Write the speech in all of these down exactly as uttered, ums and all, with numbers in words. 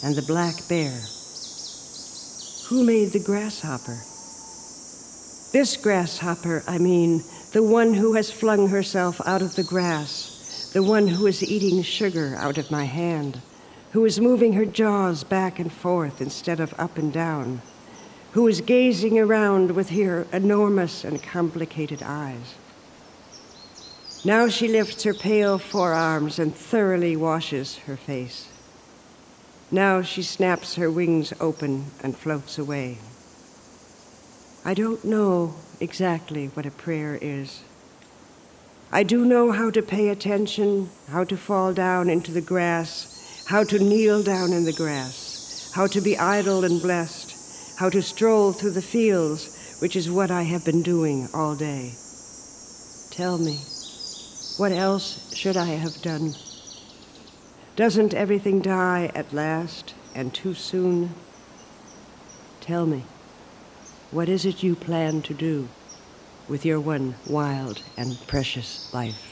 and the black bear. Who made the grasshopper? This grasshopper, I mean, the one who has flung herself out of the grass, the one who is eating sugar out of my hand, who is moving her jaws back and forth instead of up and down, who is gazing around with her enormous and complicated eyes. Now she lifts her pale forearms and thoroughly washes her face. Now she snaps her wings open and floats away. I don't know exactly what a prayer is. I do know how to pay attention, how to fall down into the grass, how to kneel down in the grass, how to be idle and blessed, how to stroll through the fields, which is what I have been doing all day. Tell me, what else should I have done? Doesn't everything die at last and too soon? Tell me, what is it you plan to do with your one wild and precious life?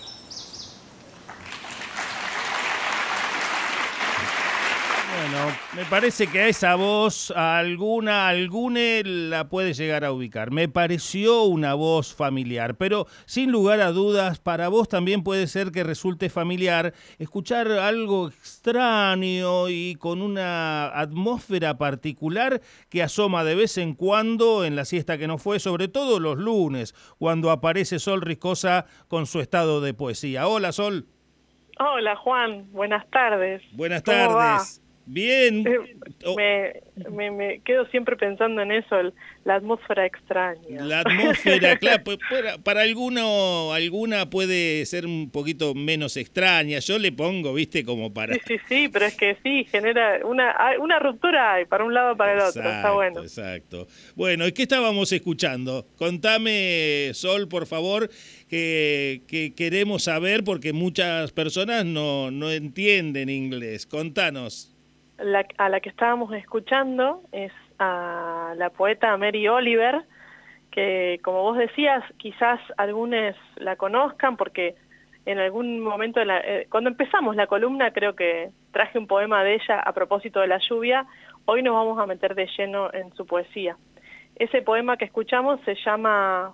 Bueno, me parece que a esa voz alguna, alguna la puede llegar a ubicar. Me pareció una voz familiar, pero sin lugar a dudas, para vos también puede ser que resulte familiar escuchar algo extraño y con una atmósfera particular que asoma de vez en cuando en la siesta que no fue, sobre todo los lunes, cuando aparece Sol Riscosa con su estado de poesía. Hola, Sol. Hola, Juan. Buenas tardes. Buenas tardes. Bien. Eh, me, me, me quedo siempre pensando en eso, el, la atmósfera extraña. La atmósfera, claro, para, para alguno, alguna puede ser un poquito menos extraña. Yo le pongo, viste, como para... Sí, sí, sí, pero es que sí, genera una, una ruptura hay para un lado para el exacto, otro, está bueno. Exacto. Bueno, ¿y qué estábamos escuchando? Contame, Sol, por favor, que, que queremos saber porque muchas personas no, no entienden inglés. Contanos. La, a la que estábamos escuchando es a la poeta Mary Oliver, que como vos decías, quizás algunos la conozcan porque en algún momento, de la, eh, cuando empezamos la columna creo que traje un poema de ella a propósito de la lluvia. Hoy nos vamos a meter de lleno en su poesía. Ese poema que escuchamos se llama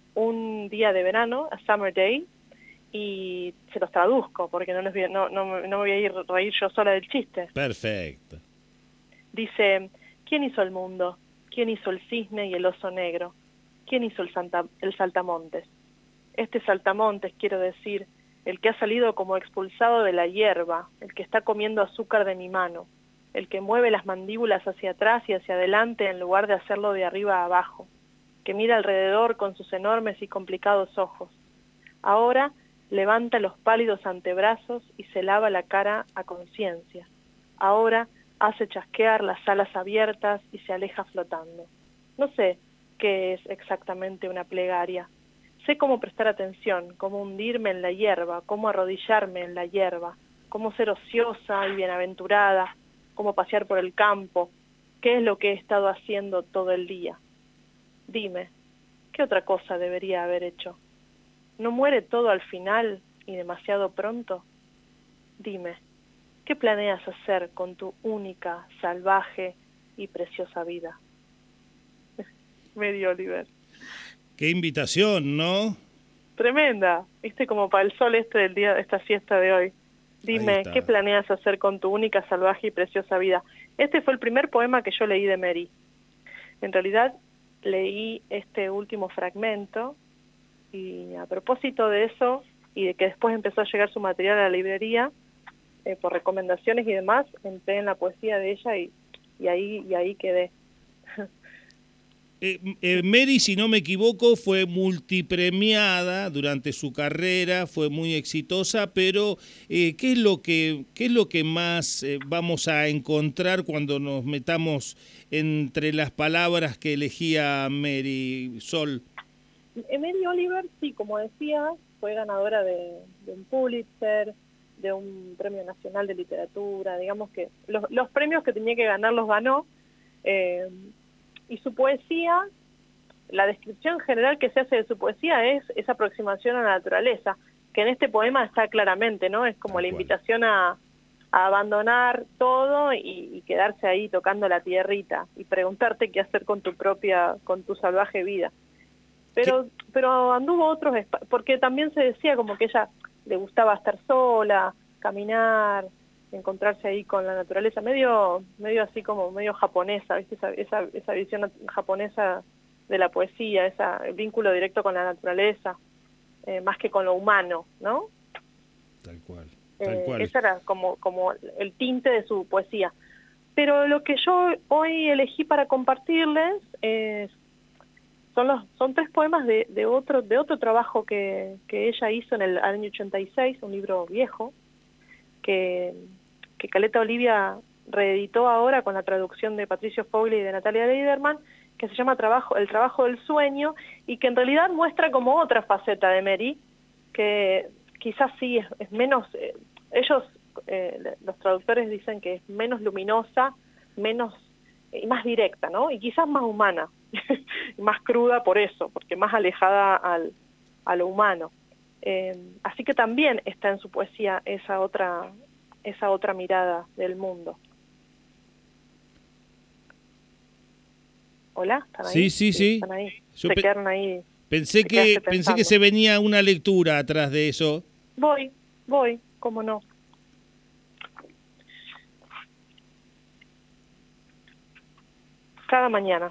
Un día de verano, A Summer Day, y se los traduzco porque no, les voy, no, no, no me voy a ir a reír yo sola del chiste. Perfecto. Dice, ¿quién hizo el mundo? ¿Quién hizo el cisne y el oso negro? ¿Quién hizo el, Santa, el saltamontes? Este saltamontes, quiero decir, el que ha salido como expulsado de la hierba, el que está comiendo azúcar de mi mano, el que mueve las mandíbulas hacia atrás y hacia adelante en lugar de hacerlo de arriba a abajo, que mira alrededor con sus enormes y complicados ojos. Ahora levanta los pálidos antebrazos y se lava la cara a conciencia. Ahora hace chasquear las alas abiertas y se aleja flotando. No sé qué es exactamente una plegaria. Sé cómo prestar atención, cómo hundirme en la hierba, cómo arrodillarme en la hierba, cómo ser ociosa y bienaventurada, cómo pasear por el campo. ¿Qué es lo que he estado haciendo todo el día? Dime, ¿qué otra cosa debería haber hecho? ¿No muere todo al final y demasiado pronto? Dime, ¿qué planeas hacer con tu única, salvaje y preciosa vida? Mary Oliver. Qué invitación, ¿no? Tremenda, viste, como para el sol este del día de esta siesta de hoy. Dime, ¿qué planeas hacer con tu única, salvaje y preciosa vida? Este fue el primer poema que yo leí de Mary. En realidad, leí este último fragmento. Y a propósito de eso, y de que después empezó a llegar su material a la librería, eh, por recomendaciones y demás, entré en la poesía de ella y, y, ahí, y ahí quedé. Eh, eh, Mary, si no me equivoco, fue multipremiada durante su carrera, fue muy exitosa, pero eh, ¿qué es lo que, qué es lo que más eh, vamos a encontrar cuando nos metamos entre las palabras que elegía Mary, Sol? Mary Oliver, sí, como decía, fue ganadora de, de un Pulitzer, de un Premio Nacional de Literatura, digamos que los, los premios que tenía que ganar los ganó, eh, y su poesía, la descripción general que se hace de su poesía es esa aproximación a la naturaleza, que en este poema está claramente, ¿no? Es como la invitación a, a a abandonar todo y, y quedarse ahí tocando la tierrita y preguntarte qué hacer con tu propia, con tu salvaje vida. Pero, ¿Qué? pero anduvo otros, porque también se decía como que ella le gustaba estar sola, caminar, encontrarse ahí con la naturaleza, medio, medio así como medio japonesa, ¿viste? Esa, esa, esa visión japonesa de la poesía, ese vínculo directo con la naturaleza, eh, más que con lo humano, ¿no? Tal cual. Tal cual. Eh, ese era como, como el tinte de su poesía. Pero lo que yo hoy elegí para compartirles es, son, los, son tres poemas de, de, otro, de otro trabajo que, que ella hizo en el año ochenta y seis, un libro viejo, que, que Caleta Olivia reeditó ahora con la traducción de Patricio Fogli y de Natalia Leiderman, que se llama Trabajo, El trabajo del sueño, y que en realidad muestra como otra faceta de Mary, que quizás sí es, es menos, eh, ellos, eh, los traductores dicen que es menos luminosa, menos y más directa, ¿no? Y quizás más humana, y más cruda por eso, porque más alejada al, a lo humano. Eh, así que también está en su poesía esa otra, esa otra mirada del mundo. Hola, ¿están ahí? Sí, sí, sí. ¿Están ahí? Yo se pe quedaron ahí. Pensé que, pensé que se venía una lectura atrás de eso. Voy, voy, cómo no. Cada mañana.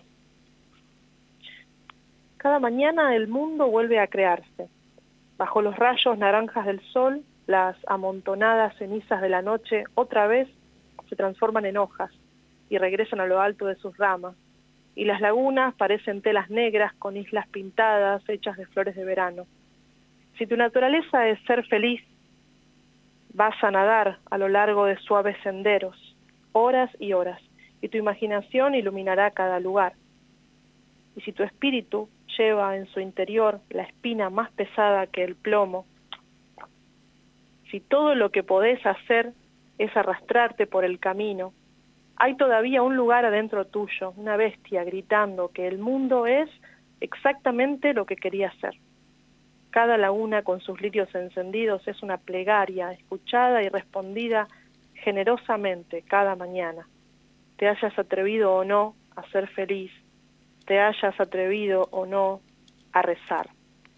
Cada mañana el mundo vuelve a crearse. Bajo los rayos naranjas del sol, las amontonadas cenizas de la noche otra vez se transforman en hojas y regresan a lo alto de sus ramas. Y las lagunas parecen telas negras con islas pintadas hechas de flores de verano. Si tu naturaleza es ser feliz, vas a nadar a lo largo de suaves senderos, horas y horas, y tu imaginación iluminará cada lugar. Y si tu espíritu lleva en su interior la espina más pesada que el plomo, si todo lo que podés hacer es arrastrarte por el camino, hay todavía un lugar adentro tuyo, una bestia gritando que el mundo es exactamente lo que quería ser. Cada laguna con sus lirios encendidos es una plegaria escuchada y respondida generosamente cada mañana. Te hayas atrevido o no a ser feliz, te hayas atrevido o no a rezar.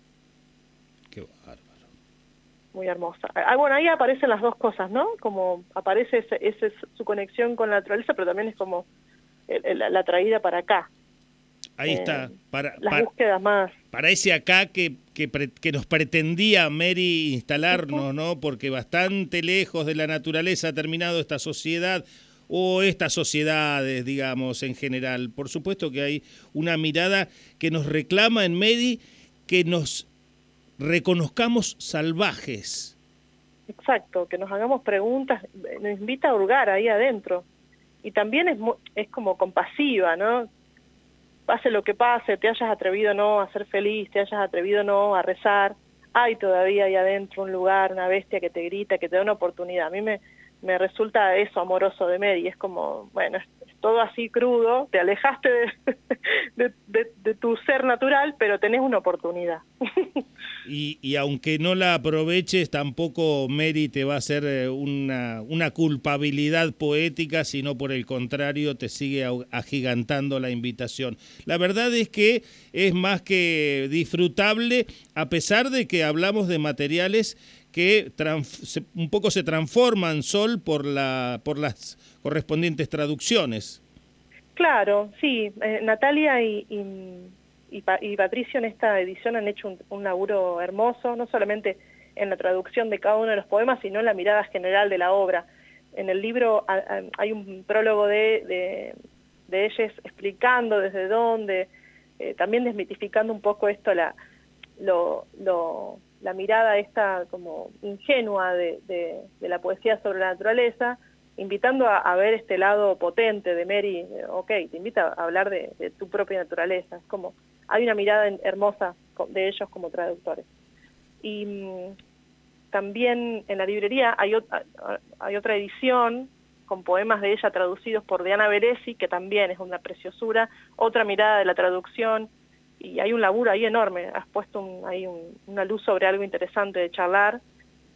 Qué bárbaro. Muy hermosa. Ah, bueno, ahí aparecen las dos cosas, ¿no? Como aparece ese, ese, su conexión con la naturaleza, pero también es como el, el, la traída para acá. Ahí eh, está. Para, las para, búsquedas más. Para ese acá que, que, pre, que nos pretendía Mary instalarnos, ¿no? Porque bastante lejos de la naturaleza ha terminado esta sociedad, o estas sociedades, digamos, en general. Por supuesto que hay una mirada que nos reclama en Mary que nos reconozcamos salvajes. Exacto, que nos hagamos preguntas, nos invita a hurgar ahí adentro. Y también es, es como compasiva, ¿no? Pase lo que pase, te hayas atrevido o no a ser feliz, te hayas atrevido o no a rezar, hay todavía ahí adentro un lugar, una bestia que te grita, que te da una oportunidad. A mí me, me resulta eso amoroso de Mary, es como, bueno, es, es todo así crudo, te alejaste de, de, de, de tu ser natural, pero tenés una oportunidad. Y, y aunque no la aproveches, tampoco Mary te va a hacer una, una culpabilidad poética, sino por el contrario te sigue agigantando la invitación. La verdad es que es más que disfrutable, a pesar de que hablamos de materiales que se, un poco se transforman, Sol, por, la, por las correspondientes traducciones. Claro, sí, eh, Natalia y... y... Y, pa y Patricio en esta edición han hecho un, un laburo hermoso, no solamente en la traducción de cada uno de los poemas, sino en la mirada general de la obra. En el libro a, a, hay un prólogo de, de, de ellos explicando desde dónde, eh, también desmitificando un poco esto, la, lo, lo, la mirada esta como ingenua de, de, de la poesía sobre la naturaleza, invitando a, a ver este lado potente de Mary. Ok, te invita a hablar de, de tu propia naturaleza, es como... Hay una mirada hermosa de ellos como traductores. Y mmm, también en la librería hay, otra, hay otra edición con poemas de ella traducidos por Diana Beresi, que también es una preciosura, otra mirada de la traducción, y hay un laburo ahí enorme. Has puesto un, ahí un, una luz sobre algo interesante de charlar,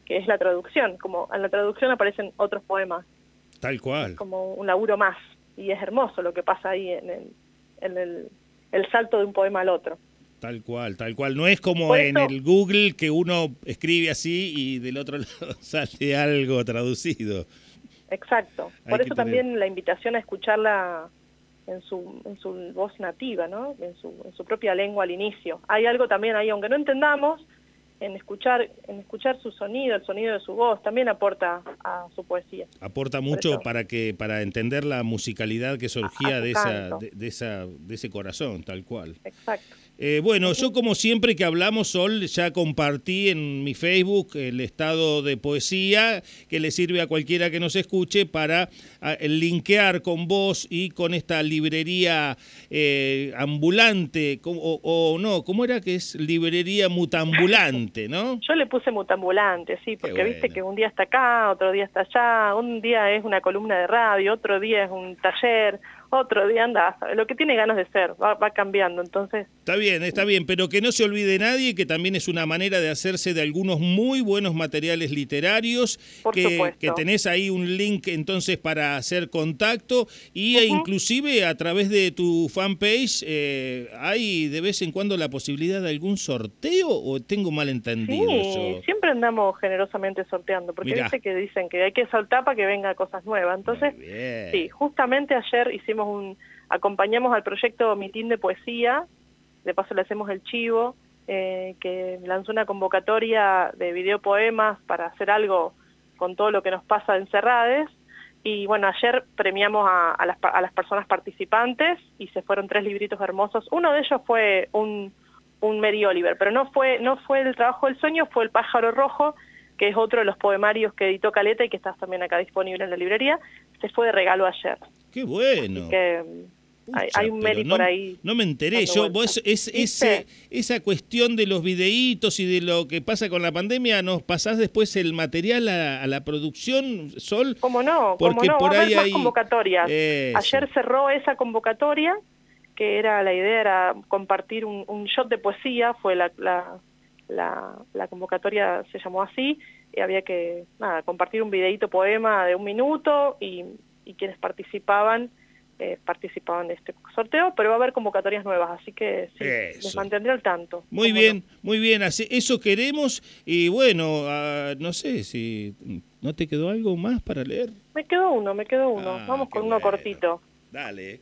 que es la traducción. Como en la traducción aparecen otros poemas. Tal cual. Como un laburo más. Y es hermoso lo que pasa ahí en el, en el, el salto de un poema al otro. Tal cual, tal cual. No es como Por en eso, el Google que uno escribe así y del otro lado sale algo traducido. exacto. Hay Por que eso tener- también la invitación a escucharla en su, en su voz nativa, ¿no? En su, en su propia lengua al inicio. Hay algo también ahí, aunque no entendamos, en escuchar, en escuchar su sonido, el sonido de su voz, también aporta a su poesía. Aporta Por mucho eso, para que para entender la musicalidad que a, surgía a su de esa canto. de, de esa de ese corazón, tal cual. Exacto. Eh, bueno, Ujú. yo como siempre que hablamos, Sol, ya compartí en mi Facebook el estado de poesía que le sirve a cualquiera que nos escuche para a, linkear con vos y con esta librería eh, ambulante, o, o no, ¿cómo era que es? Librería mutambulante, ¿no? Yo le puse mutambulante, sí, Qué porque viste bueno. que un día está acá, otro día está allá, un día es una columna de radio, otro día es un taller, otro día anda, lo que tiene ganas de ser, va, va cambiando, entonces... Está bien, está bien, pero que no se olvide nadie que también es una manera de hacerse de algunos muy buenos materiales literarios, Por que, supuesto. que tenés ahí un link entonces para hacer contacto y e Uh-huh. inclusive a través de tu fanpage eh, hay de vez en cuando la posibilidad de algún sorteo o tengo mal entendido Sí, yo. siempre andamos generosamente sorteando, porque Mirá. viste que dicen que hay que saltar para que venga cosas nuevas. Entonces, Muy bien. sí, justamente ayer hicimos un, acompañamos al proyecto Mitin de Poesía, de paso le hacemos el chivo, eh, que lanzó una convocatoria de videopoemas para hacer algo con todo lo que nos pasa en Cerrades. Y bueno, ayer premiamos a, a, las, a las personas participantes y se fueron tres libritos hermosos. Uno de ellos fue un... un Mary Oliver, pero no fue no fue el trabajo del sueño, fue El pájaro rojo, que es otro de los poemarios que editó Caleta y que está también acá disponible en la librería. Se fue de regalo ayer. Qué bueno. Así que Pucha, hay, hay un pero Mary no, por ahí. no me enteré. dando Yo, vueltas. vos, es, ¿Viste? ese, esa cuestión de los videitos y de lo que pasa con la pandemia, ¿nos pasás después el material a, a la producción, Sol? ¿Cómo no? Porque ¿Cómo no? por Va a haber ahí más hay... convocatorias. Eso. Ayer cerró esa convocatoria, que era la idea era compartir un, un shot de poesía, fue la, la, la, la convocatoria se llamó así, y había que nada compartir un videíto poema de un minuto y, y quienes participaban eh, participaban de este sorteo, pero va a haber convocatorias nuevas, así que sí, Eso. les mantendré al tanto. Muy ¿Cómo bien, no? muy bien, así, eso queremos y bueno, uh, no sé si no te quedó algo más para leer. Me quedó uno, me quedó uno. Ah, Vamos qué con uno bueno. cortito. Dale.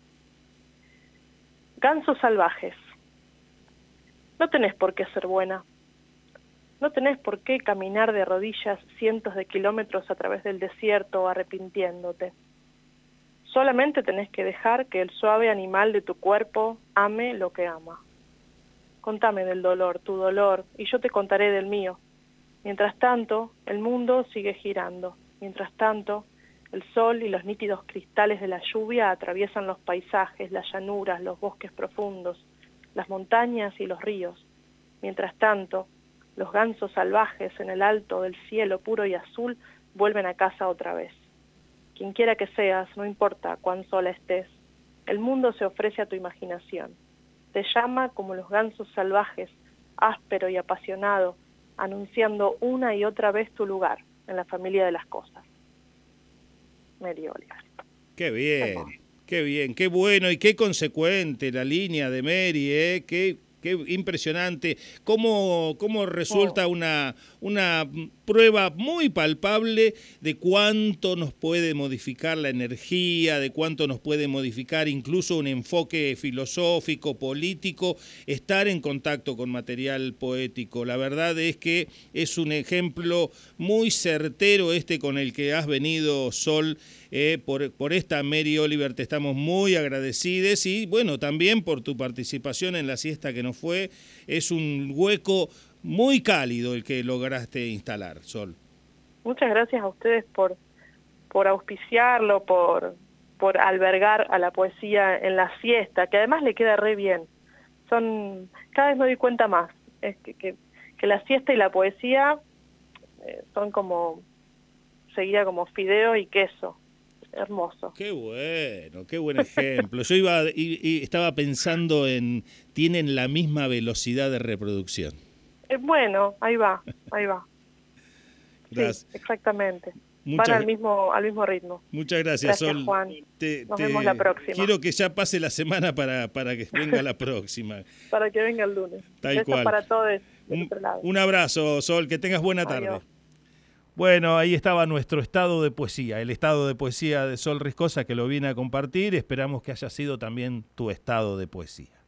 Gansos salvajes. No tenés por qué ser buena. No tenés por qué caminar de rodillas cientos de kilómetros a través del desierto arrepintiéndote. Solamente tenés que dejar que el suave animal de tu cuerpo ame lo que ama. Contame del dolor, tu dolor, y yo te contaré del mío. Mientras tanto, el mundo sigue girando. Mientras tanto, el sol y los nítidos cristales de la lluvia atraviesan los paisajes, las llanuras, los bosques profundos, las montañas y los ríos. Mientras tanto, los gansos salvajes en el alto del cielo puro y azul vuelven a casa otra vez. Quien quiera que seas, no importa cuán sola estés, el mundo se ofrece a tu imaginación. Te llama como los gansos salvajes, áspero y apasionado, anunciando una y otra vez tu lugar en la familia de las cosas. Mary Oliver. Qué bien, qué bien, qué bueno y qué consecuente la línea de Mary, ¿eh? Qué, qué impresionante. Cómo, cómo resulta una, una prueba muy palpable de cuánto nos puede modificar la energía, de cuánto nos puede modificar incluso un enfoque filosófico, político, estar en contacto con material poético. La verdad es que es un ejemplo muy certero este con el que has venido, Sol, eh, por, por esta Mary Oliver. Te estamos muy agradecidos y bueno, también por tu participación en la siesta que nos fue. Es un hueco muy cálido el que lograste instalar, Sol. Muchas gracias a ustedes por, por auspiciarlo, por, por albergar a la poesía en la siesta, que además le queda re bien. Son, cada vez me doy cuenta más, es que, que, que la siesta y la poesía eh, son como, seguía como fideo y queso. Hermoso. Qué bueno, qué buen ejemplo. Yo iba y, y estaba pensando en, tienen la misma velocidad de reproducción. Eh, bueno, ahí va, ahí va. Sí, exactamente. Muchas, Van al mismo, al mismo ritmo. Muchas gracias, Gracias, Sol. Juan. Te, Nos te, vemos la próxima. Quiero que ya pase la semana para, para que venga la próxima. Para que venga el lunes. Tal Besos cual. para todos del Un, otro lado. un abrazo, Sol. Que tengas buena tarde. Adiós. Bueno, ahí estaba nuestro estado de poesía, el estado de poesía de Sol Riscosa, que lo vine a compartir. Esperamos que haya sido también tu estado de poesía.